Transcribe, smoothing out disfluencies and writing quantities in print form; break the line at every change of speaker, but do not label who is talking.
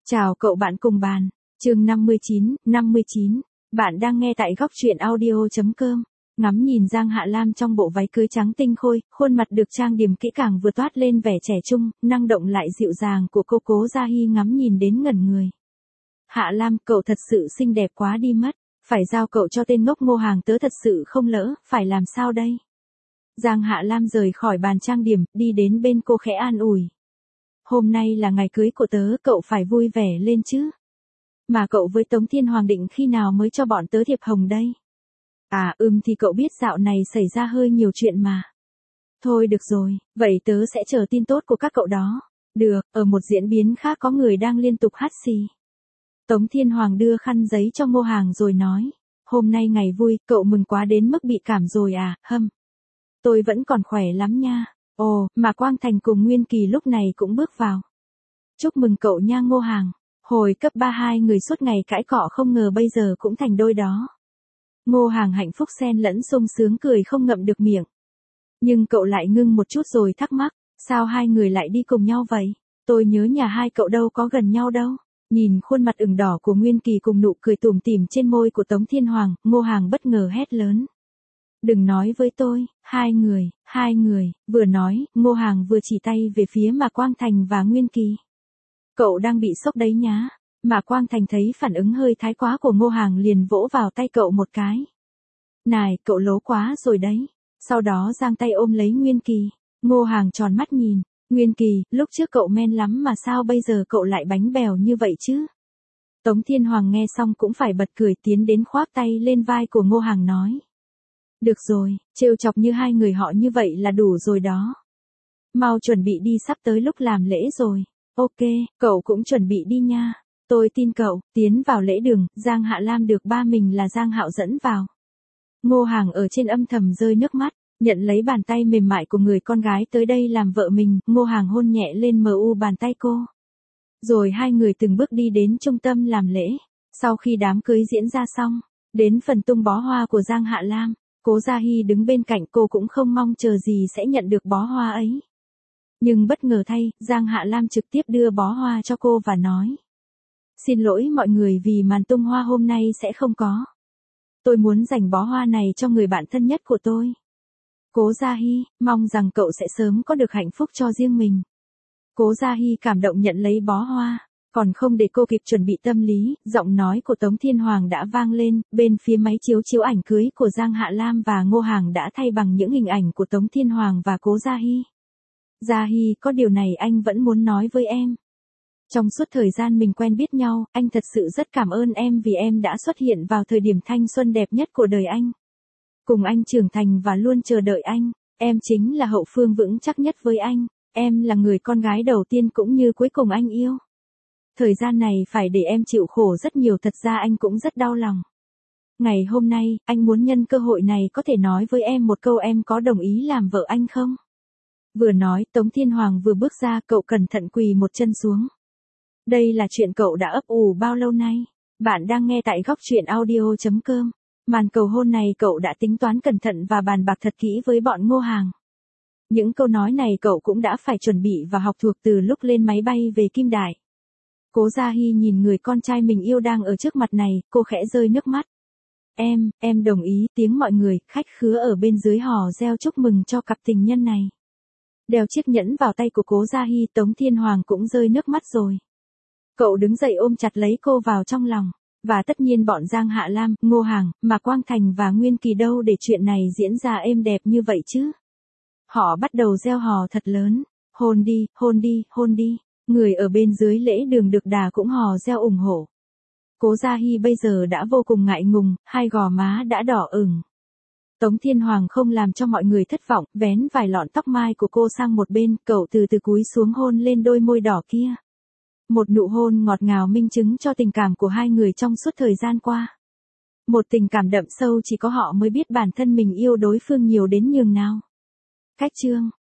Chào cậu bạn cùng bàn. Chương 59. Bạn đang nghe tại góc truyện audio.com. Ngắm nhìn Giang Hạ Lam trong bộ váy cưới trắng tinh khôi, khuôn mặt được trang điểm kỹ càng vừa toát lên vẻ trẻ trung, năng động lại dịu dàng của cô Cố Gia Hi ngắm nhìn đến ngẩn người. Hạ Lam, cậu thật sự xinh đẹp quá đi mất, phải giao cậu cho tên ngốc Ngô Hàng, tớ thật sự không lỡ, phải làm sao đây? Giang Hạ Lam rời khỏi bàn trang điểm, đi đến bên cô khẽ an ủi. Hôm nay là ngày cưới của tớ, cậu phải vui vẻ lên chứ. Mà cậu với Tống Thiên Hoàng định khi nào mới cho bọn tớ thiệp hồng đây? Thì cậu biết dạo này xảy ra hơi nhiều chuyện mà. Thôi được rồi, vậy tớ sẽ chờ tin tốt của các cậu đó. Được, ở một diễn biến khác có người đang liên tục hắt xì. Tống Thiên Hoàng đưa khăn giấy cho Ngô Hàng rồi nói. Hôm nay ngày vui, cậu mừng quá đến mức bị cảm rồi à, Tôi vẫn còn khỏe lắm nha. Ồ, mà Quang Thành cùng Nguyên Kỳ lúc này cũng bước vào. Chúc mừng cậu nha Ngô Hàng. Hồi cấp 3 hai người suốt ngày cãi cọ không ngờ bây giờ cũng thành đôi đó. Ngô Hàng hạnh phúc xen lẫn sung sướng cười không ngậm được miệng. Nhưng cậu lại ngưng một chút rồi thắc mắc, sao hai người lại đi cùng nhau vậy? Tôi nhớ nhà hai cậu đâu có gần nhau đâu. Nhìn khuôn mặt ửng đỏ của Nguyên Kỳ cùng nụ cười tủm tỉm trên môi của Tống Thiên Hoàng, Ngô Hàng bất ngờ hét lớn. Đừng nói với tôi, hai người, vừa nói, Ngô Hàng vừa chỉ tay về phía mà Quang Thành và Nguyên Kỳ. Cậu đang bị sốc đấy nhá. Mà Quang Thành thấy phản ứng hơi thái quá của Ngô Hàng liền vỗ vào tay cậu một cái. Này, cậu lố quá rồi đấy. Sau đó giang tay ôm lấy Nguyên Kỳ. Ngô Hàng tròn mắt nhìn. Nguyên Kỳ, lúc trước cậu men lắm mà sao bây giờ cậu lại bánh bèo như vậy chứ? Tống Thiên Hoàng nghe xong cũng phải bật cười tiến đến khoác tay lên vai của Ngô Hàng nói. Được rồi, trêu chọc như hai người họ như vậy là đủ rồi đó. Mau chuẩn bị đi, sắp tới lúc làm lễ rồi. Ok, cậu cũng chuẩn bị đi nha. Tôi tin cậu. Tiến vào lễ đường, Giang Hạ Lam được ba mình là Giang Hạo dẫn vào. Ngô Hàng ở trên âm thầm rơi nước mắt, nhận lấy bàn tay mềm mại của người con gái tới đây làm vợ mình, Ngô Hàng hôn nhẹ lên bàn tay cô. Rồi hai người từng bước đi đến trung tâm làm lễ. Sau khi đám cưới diễn ra xong, đến phần tung bó hoa của Giang Hạ Lam. Cố Gia Hi đứng bên cạnh cô cũng không mong chờ gì sẽ nhận được bó hoa ấy. Nhưng bất ngờ thay, Giang Hạ Lam trực tiếp đưa bó hoa cho cô và nói. Xin lỗi mọi người vì màn tung hoa hôm nay sẽ không có. Tôi muốn dành bó hoa này cho người bạn thân nhất của tôi. Cố Gia Hi, mong rằng cậu sẽ sớm có được hạnh phúc cho riêng mình. Cố Gia Hi cảm động nhận lấy bó hoa. Còn không để cô kịp chuẩn bị tâm lý, giọng nói của Tống Thiên Hoàng đã vang lên, bên phía máy chiếu ảnh cưới của Giang Hạ Lam và Ngô Hàng đã thay bằng những hình ảnh của Tống Thiên Hoàng và Cố Gia Hi. Gia Hi, có điều này anh vẫn muốn nói với em. Trong suốt thời gian mình quen biết nhau, anh thật sự rất cảm ơn em vì em đã xuất hiện vào thời điểm thanh xuân đẹp nhất của đời anh. Cùng anh trưởng thành và luôn chờ đợi anh, em chính là hậu phương vững chắc nhất với anh, em là người con gái đầu tiên cũng như cuối cùng anh yêu. Thời gian này phải để em chịu khổ rất nhiều, thật ra anh cũng rất đau lòng. Ngày hôm nay, anh muốn nhân cơ hội này có thể nói với em một câu, em có đồng ý làm vợ anh không? Vừa nói, Tống Thiên Hoàng vừa bước ra, cậu cẩn thận quỳ một chân xuống. Đây là chuyện cậu đã ấp ủ bao lâu nay? Bạn đang nghe tại góc truyện audio.com. Màn cầu hôn này cậu đã tính toán cẩn thận và bàn bạc thật kỹ với bọn Ngô Hàng. Những câu nói này cậu cũng đã phải chuẩn bị và học thuộc từ lúc lên máy bay về Kim Đại. Cố Gia Hi nhìn người con trai mình yêu đang ở trước mặt này, cô khẽ rơi nước mắt. Em đồng ý, tiếng mọi người, khách khứa ở bên dưới hò reo chúc mừng cho cặp tình nhân này. Đeo chiếc nhẫn vào tay của Cố Gia Hi, Tống Thiên Hoàng cũng rơi nước mắt rồi. Cậu đứng dậy ôm chặt lấy cô vào trong lòng. Và tất nhiên bọn Giang Hạ Lam, Ngô Hàng, mà Quang Thành và Nguyên Kỳ đâu để chuyện này diễn ra êm đẹp như vậy chứ. Họ bắt đầu reo hò thật lớn. Hôn đi, hôn đi, hôn đi. Người ở bên dưới lễ đường được đà cũng hò reo ủng hộ. Cố Gia Hi bây giờ đã vô cùng ngại ngùng, hai gò má đã đỏ ửng. Tống Thiên Hoàng không làm cho mọi người thất vọng, vén vài lọn tóc mai của cô sang một bên, cậu từ từ cúi xuống hôn lên đôi môi đỏ kia. Một nụ hôn ngọt ngào minh chứng cho tình cảm của hai người trong suốt thời gian qua. Một tình cảm đậm sâu chỉ có họ mới biết bản thân mình yêu đối phương nhiều đến nhường nào. Cách chương